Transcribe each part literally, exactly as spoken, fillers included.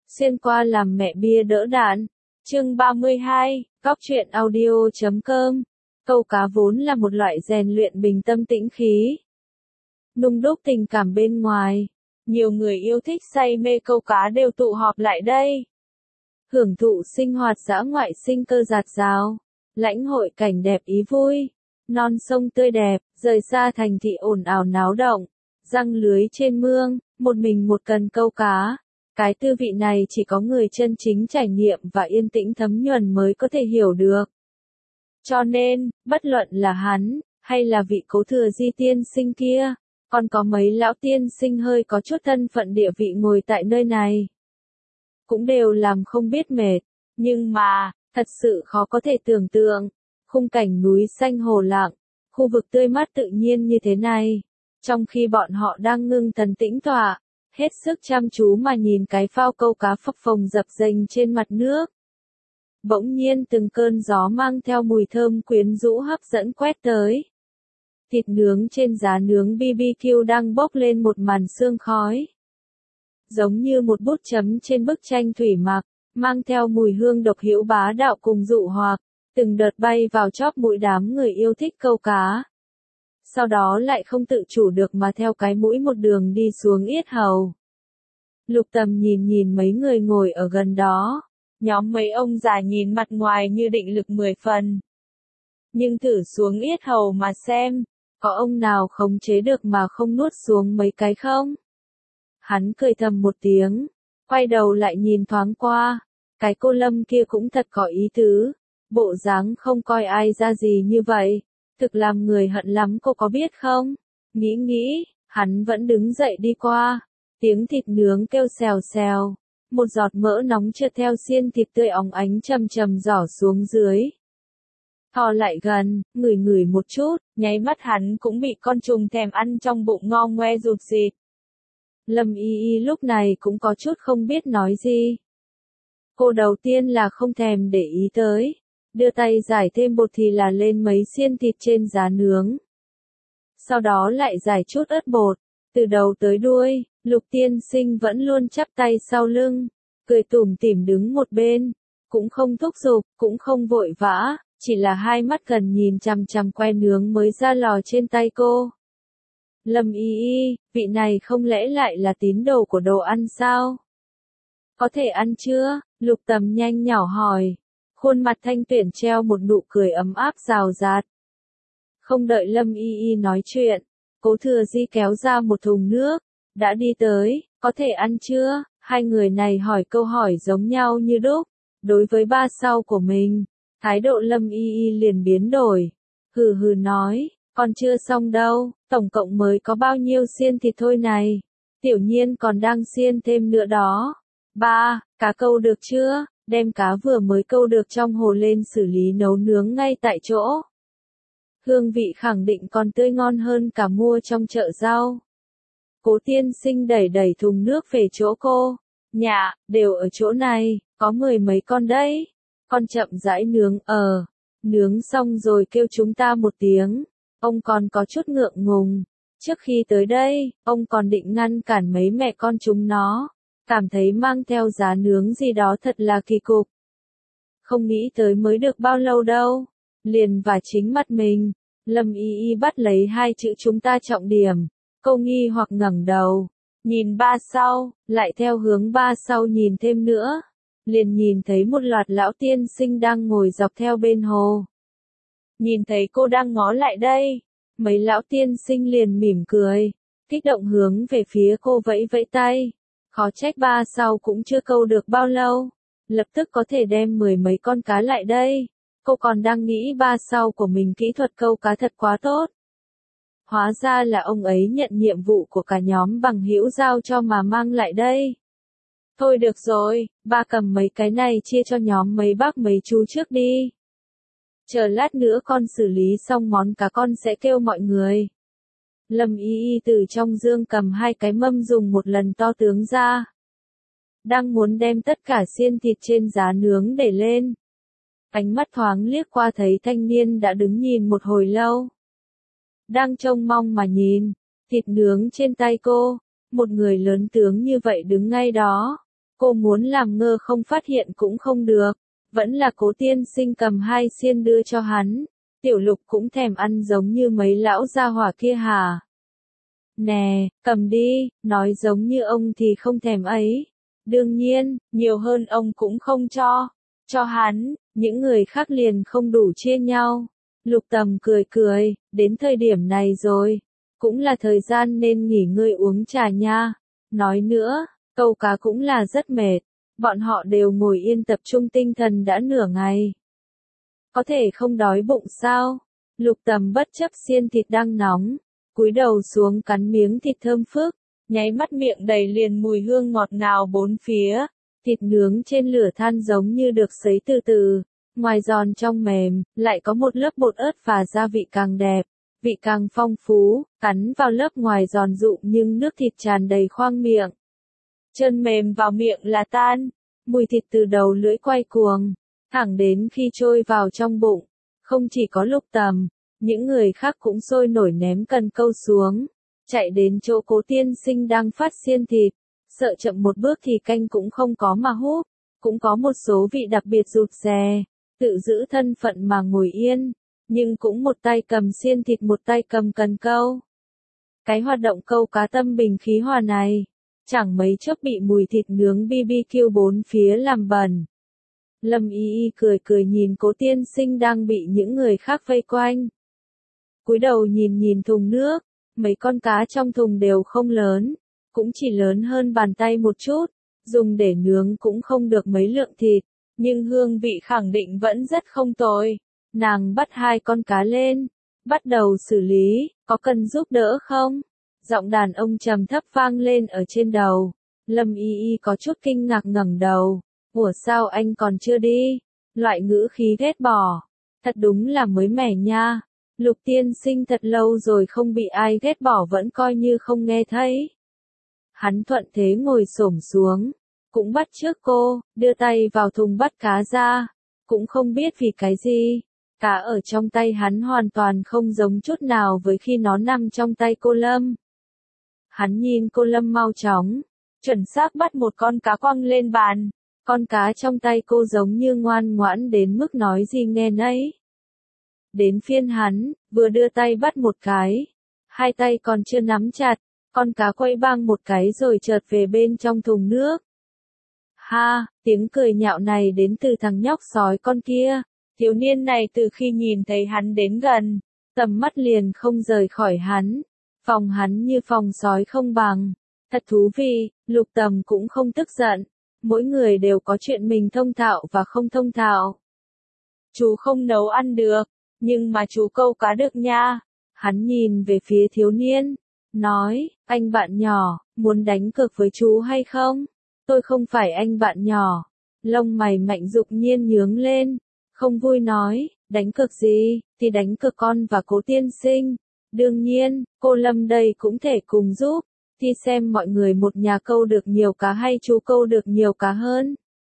xuyên qua làm mẹ bia đỡ đạn. Chương ba mươi hai, Góc truyện audio chấm com. Câu cá vốn là một loại rèn luyện bình tâm tĩnh khí, nung đúc tình cảm bên ngoài. Nhiều người yêu thích say mê câu cá đều tụ họp lại đây, hưởng thụ sinh hoạt dã ngoại sinh cơ dạt dào, lãnh hội cảnh đẹp ý vui, non sông tươi đẹp, rời xa thành thị ồn ào náo động, giăng lưới trên mương, một mình một cần câu cá. Cái tư vị này chỉ có người chân chính trải nghiệm và yên tĩnh thấm nhuần mới có thể hiểu được. Cho nên, bất luận là hắn, hay là vị Cố Thừa Di tiên sinh kia, còn có mấy lão tiên sinh hơi có chút thân phận địa vị ngồi tại nơi này, cũng đều làm không biết mệt. Nhưng mà, thật sự khó có thể tưởng tượng, khung cảnh núi xanh hồ lặng, khu vực tươi mát tự nhiên như thế này, trong khi bọn họ đang ngưng thần tĩnh tọa, hết sức chăm chú mà nhìn cái phao câu cá phập phồng dập dềnh trên mặt nước. Bỗng nhiên từng cơn gió mang theo mùi thơm quyến rũ hấp dẫn quét tới. Thịt nướng trên giá nướng bê bê kiu đang bốc lên một màn sương khói, giống như một bút chấm trên bức tranh thủy mặc, mang theo mùi hương độc hữu bá đạo cùng dụ hoặc, từng đợt bay vào chóp mũi đám người yêu thích câu cá. Sau đó lại không tự chủ được mà theo cái mũi một đường đi xuống yết hầu. Lục Tầm nhìn nhìn mấy người ngồi ở gần đó, nhóm mấy ông già nhìn mặt ngoài như định lực mười phần. Nhưng thử xuống yết hầu mà xem, có ông nào khống chế được mà không nuốt xuống mấy cái không? Hắn cười thầm một tiếng, quay đầu lại nhìn thoáng qua, cái cô Lâm kia cũng thật có ý tứ, bộ dáng không coi ai ra gì như vậy, thực làm người hận lắm cô có biết không? Nghĩ nghĩ, hắn vẫn đứng dậy đi qua, tiếng thịt nướng kêu xèo xèo, một giọt mỡ nóng trượt theo xiên thịt tươi óng ánh chầm chầm rỏ xuống dưới. Thò lại gần, ngửi ngửi một chút, nháy mắt hắn cũng bị con trùng thèm ăn trong bụng ngo ngoe rụt rịt. Lâm Y Y lúc này cũng có chút không biết nói gì. Cô đầu tiên là không thèm để ý tới, đưa tay giải thêm bột thì là lên mấy xiên thịt trên giá nướng. Sau đó lại giải chút ớt bột, từ đầu tới đuôi, Lục tiên sinh vẫn luôn chắp tay sau lưng, cười tủm tỉm đứng một bên, cũng không thúc giục, cũng không vội vã, chỉ là hai mắt gần nhìn chằm chằm que nướng mới ra lò trên tay cô. Lâm Y Y, vị này không lẽ lại là tín đồ của đồ ăn sao? Có thể ăn chưa? Lục Tầm nhanh nhỏ hỏi, khuôn mặt thanh tuyển treo một nụ cười ấm áp rào rạt. Không đợi Lâm Y Y nói chuyện, Cố Thừa Di kéo ra một thùng nước, đã đi tới, có thể ăn chưa? Hai người này hỏi câu hỏi giống nhau như đúc. Đối với ba sau của mình, thái độ Lâm Y Y liền biến đổi, hừ hừ nói, còn chưa xong đâu, tổng cộng mới có bao nhiêu xiên thịt thôi này, tiểu nhiên còn đang xiên thêm nữa đó. Ba, cá câu được chưa? Đem cá vừa mới câu được trong hồ lên xử lý nấu nướng ngay tại chỗ. Hương vị khẳng định còn tươi ngon hơn cả mua trong chợ rau. Cố tiên sinh đẩy đẩy thùng nước về chỗ cô. Dạ, đều ở chỗ này, có mười mấy con đấy. Con chậm rãi nướng, ờ. Nướng xong rồi kêu chúng ta một tiếng. Ông còn có chút ngượng ngùng. Trước khi tới đây, ông còn định ngăn cản mấy mẹ con chúng nó. Cảm thấy mang theo giá nướng gì đó thật là kỳ cục. Không nghĩ tới mới được bao lâu đâu. Liền và chính mặt mình, Lâm Y Y bắt lấy hai chữ chúng ta trọng điểm. Câu nghi hoặc ngẩng đầu, nhìn ba sau, lại theo hướng ba sau nhìn thêm nữa. Liền nhìn thấy một loạt lão tiên sinh đang ngồi dọc theo bên hồ. Nhìn thấy cô đang ngó lại đây, mấy lão tiên sinh liền mỉm cười, kích động hướng về phía cô vẫy vẫy tay. Khó trách ba sau cũng chưa câu được bao lâu, lập tức có thể đem mười mấy con cá lại đây. Cô còn đang nghĩ ba sau của mình kỹ thuật câu cá thật quá tốt. Hóa ra là ông ấy nhận nhiệm vụ của cả nhóm bằng hữu giao cho mà mang lại đây. Thôi được rồi, ba cầm mấy cái này chia cho nhóm mấy bác mấy chú trước đi. Chờ lát nữa con xử lý xong món cá con sẽ kêu mọi người. Lâm Y Y từ trong dương cầm hai cái mâm dùng một lần to tướng ra. Đang muốn đem tất cả xiên thịt trên giá nướng để lên. Ánh mắt thoáng liếc qua thấy thanh niên đã đứng nhìn một hồi lâu. Đang trông mong mà nhìn, thịt nướng trên tay cô, một người lớn tướng như vậy đứng ngay đó. Cô muốn làm ngơ không phát hiện cũng không được. Vẫn là Cố tiên sinh cầm hai xiên đưa cho hắn. Tiểu Lục cũng thèm ăn giống như mấy lão gia hỏa kia hả? Nè, cầm đi, nói giống như ông thì không thèm ấy. Đương nhiên, nhiều hơn ông cũng không cho. Cho hắn, những người khác liền không đủ chia nhau. Lục Tầm cười cười, đến thời điểm này rồi. Cũng là thời gian nên nghỉ ngơi uống trà nha. Nói nữa, câu cá cũng là rất mệt. Bọn họ đều ngồi yên tập trung tinh thần đã nửa ngày. Có thể không đói bụng sao? Lục Tầm bất chấp xiên thịt đang nóng. Cúi đầu xuống cắn miếng thịt thơm phức. Nháy mắt miệng đầy liền mùi hương ngọt ngào bốn phía. Thịt nướng trên lửa than giống như được sấy từ từ. Ngoài giòn trong mềm, lại có một lớp bột ớt và gia vị càng đẹp. Vị càng phong phú, cắn vào lớp ngoài giòn rụm nhưng nước thịt tràn đầy khoang miệng. Chân mềm vào miệng là tan. Mùi thịt từ đầu lưỡi quay cuồng. Thẳng đến khi trôi vào trong bụng. Không chỉ có Lục Tầm, những người khác cũng sôi nổi ném cần câu xuống. Chạy đến chỗ Cố tiên sinh đang phát xiên thịt. Sợ chậm một bước thì canh cũng không có mà húp. Cũng có một số vị đặc biệt rụt rè. Tự giữ thân phận mà ngồi yên. Nhưng cũng một tay cầm xiên thịt một tay cầm cần câu. Cái hoạt động câu cá tâm bình khí hòa này. Chẳng mấy chốc bị mùi thịt nướng bê bê kiu bốn phía làm bẩn. Lâm Y Y cười cười nhìn Cố tiên sinh đang bị những người khác vây quanh. Cúi đầu nhìn nhìn thùng nước. Mấy con cá trong thùng đều không lớn. Cũng chỉ lớn hơn bàn tay một chút. Dùng để nướng cũng không được mấy lượng thịt. Nhưng hương vị khẳng định vẫn rất không tồi. Nàng bắt hai con cá lên. Bắt đầu xử lý. Có cần giúp đỡ không? Giọng đàn ông trầm thấp vang lên ở trên đầu. Lâm Y Y có chút kinh ngạc ngẩng đầu. Ủa sao anh còn chưa đi? Loại ngữ khí ghét bỏ. Thật đúng là mới mẻ nha. Lục tiên sinh thật lâu rồi không bị ai ghét bỏ vẫn coi như không nghe thấy. Hắn thuận thế ngồi xổm xuống. Cũng bắt trước cô, đưa tay vào thùng bắt cá ra. Cũng không biết vì cái gì. Cá ở trong tay hắn hoàn toàn không giống chút nào với khi nó nằm trong tay cô Lâm. Hắn nhìn cô Lâm mau chóng. Chuẩn xác bắt một con cá quăng lên bàn. Con cá trong tay cô giống như ngoan ngoãn đến mức nói gì nghe nấy. Đến phiên hắn, vừa đưa tay bắt một cái. Hai tay còn chưa nắm chặt. Con cá quay bang một cái rồi chợt về bên trong thùng nước. Ha, tiếng cười nhạo này đến từ thằng nhóc sói con kia. Thiếu niên này từ khi nhìn thấy hắn đến gần, tầm mắt liền không rời khỏi hắn. Phòng hắn như phòng sói không bằng. Thật thú vị, Lục Tầm cũng không tức giận. Mỗi người đều có chuyện mình thông thạo và không thông thạo. Chú không nấu ăn được, nhưng mà chú câu cá được nha. Hắn nhìn về phía thiếu niên, nói, anh bạn nhỏ, muốn đánh cược với chú hay không? Tôi không phải anh bạn nhỏ. Lông mày Mạnh Dục Nhiên nhướng lên, không vui nói, đánh cược gì, thì đánh cược con và Cố tiên sinh. Đương nhiên, cô Lâm đây cũng thể cùng giúp, thì xem mọi người một nhà câu được nhiều cá hay chú câu được nhiều cá hơn.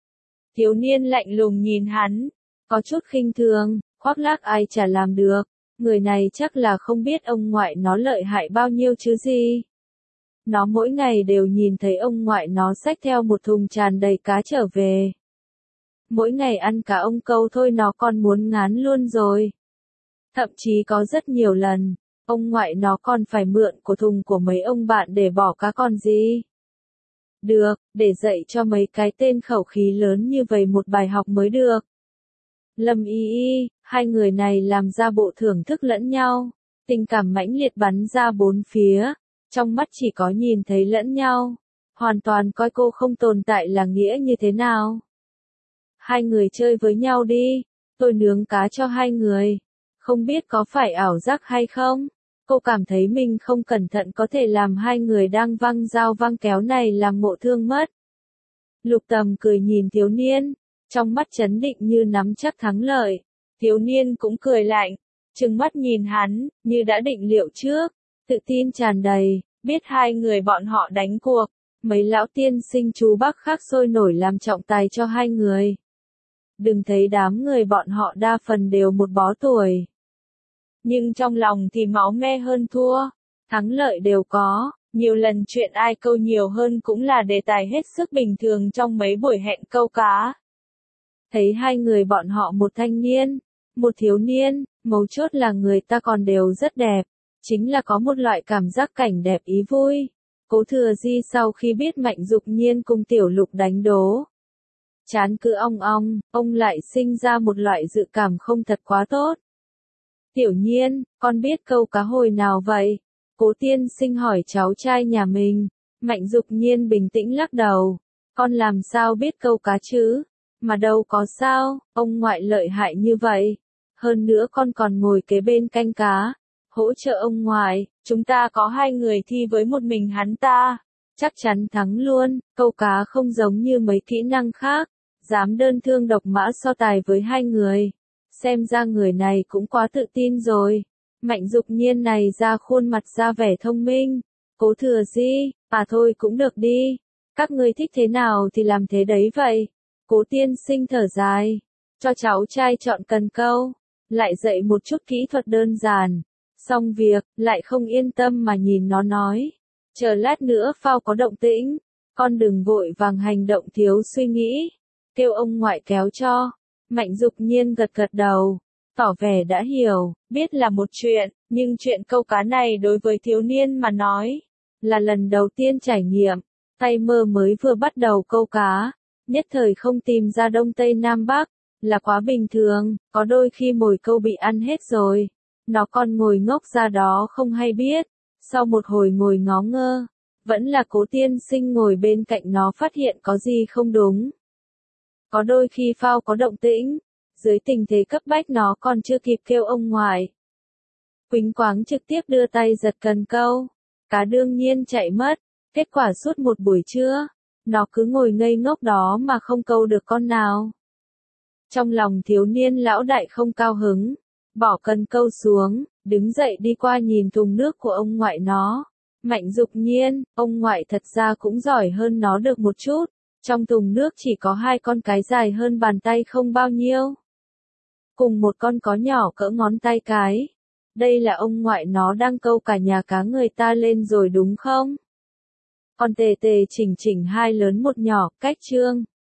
Thiếu niên lạnh lùng nhìn hắn, có chút khinh thường, khoác lác ai chả làm được, người này chắc là không biết ông ngoại nó lợi hại bao nhiêu chứ gì. Nó mỗi ngày đều nhìn thấy ông ngoại nó xách theo một thùng tràn đầy cá trở về. Mỗi ngày ăn cá ông câu thôi nó còn muốn ngán luôn rồi. Thậm chí có rất nhiều lần, ông ngoại nó còn phải mượn của thùng của mấy ông bạn để bỏ cá còn gì. Được, để dạy cho mấy cái tên khẩu khí lớn như vậy một bài học mới được. Lâm Y Y, hai người này làm ra bộ thưởng thức lẫn nhau, tình cảm mãnh liệt bắn ra bốn phía, trong mắt chỉ có nhìn thấy lẫn nhau, hoàn toàn coi cô không tồn tại là nghĩa như thế nào. Hai người chơi với nhau đi, tôi nướng cá cho hai người, không biết có phải ảo giác hay không? Cô cảm thấy mình không cẩn thận có thể làm hai người đang văng dao văng kéo này làm ngộ thương mất. Lục Tầm cười nhìn thiếu niên, trong mắt chấn định như nắm chắc thắng lợi. Thiếu niên cũng cười lạnh, trừng mắt nhìn hắn, như đã định liệu trước, tự tin tràn đầy, biết hai người bọn họ đánh cuộc. Mấy lão tiên sinh chú bác khác sôi nổi làm trọng tài cho hai người. Đừng thấy đám người bọn họ đa phần đều một bó tuổi. Nhưng trong lòng thì máu me hơn thua, thắng lợi đều có, Nhiều lần chuyện ai câu nhiều hơn cũng là đề tài hết sức bình thường trong mấy buổi hẹn câu cá. Thấy hai người bọn họ một thanh niên, một thiếu niên, mấu chốt là người ta còn đều rất đẹp. Chính là có một loại cảm giác cảnh đẹp ý vui. Cố Thừa Di sau khi biết Mạnh Dục Nhiên cùng Tiểu Lục đánh đố, chán cứ ong ong, ông lại sinh ra một loại dự cảm không thật quá tốt. Tiểu Nhiên, con biết câu cá hồi nào vậy? Cố tiên sinh hỏi cháu trai nhà mình. Mạnh Dục Nhiên bình tĩnh lắc đầu. Con làm sao biết câu cá chứ? Mà đâu có sao, ông ngoại lợi hại như vậy. Hơn nữa con còn ngồi kế bên canh cá, hỗ trợ ông ngoại. Chúng ta có hai người thi với một mình hắn ta, chắc chắn thắng luôn. Câu cá không giống như mấy kỹ năng khác, dám đơn thương độc mã so tài với hai người. Xem ra người này cũng quá tự tin rồi. Mạnh Dục Nhiên này ra khuôn mặt ra vẻ thông minh. Cố Thừa Di, à thôi cũng được đi. Các ngươi thích thế nào thì làm thế đấy vậy. Cố tiên sinh thở dài, cho cháu trai chọn cần câu, lại dạy một chút kỹ thuật đơn giản. Xong việc, lại không yên tâm mà nhìn nó nói. Chờ lát nữa phao có động tĩnh, con đừng vội vàng hành động thiếu suy nghĩ. Kêu ông ngoại kéo cho. Mạnh Dục Nhiên gật gật đầu, tỏ vẻ đã hiểu, biết là một chuyện, nhưng chuyện câu cá này đối với thiếu niên mà nói, là lần đầu tiên trải nghiệm. Tay mơ mới vừa bắt đầu câu cá, nhất thời không tìm ra Đông Tây Nam Bắc, là quá bình thường, có đôi khi mồi câu bị ăn hết rồi. Nó còn ngồi ngốc ra đó không hay biết, sau một hồi ngồi ngó ngơ, vẫn là Cố tiên sinh ngồi bên cạnh nó phát hiện có gì không đúng. Có đôi khi phao có động tĩnh, dưới tình thế cấp bách nó còn chưa kịp kêu ông ngoại. Quýnh quáng trực tiếp đưa tay giật cần câu, cá đương nhiên chạy mất, kết quả suốt một buổi trưa, nó cứ ngồi ngây ngốc đó mà không câu được con nào. Trong lòng thiếu niên lão đại không cao hứng, bỏ cần câu xuống, đứng dậy đi qua nhìn thùng nước của ông ngoại nó. Mạnh Dục Nhiên, ông ngoại thật ra cũng giỏi hơn nó được một chút. Trong thùng nước chỉ có hai con cái dài hơn bàn tay không bao nhiêu. Cùng một con có nhỏ cỡ ngón tay cái. Đây là ông ngoại nó đang câu cả nhà cá người ta lên rồi đúng không? Còn tề tề chỉnh chỉnh hai lớn một nhỏ, cách chương.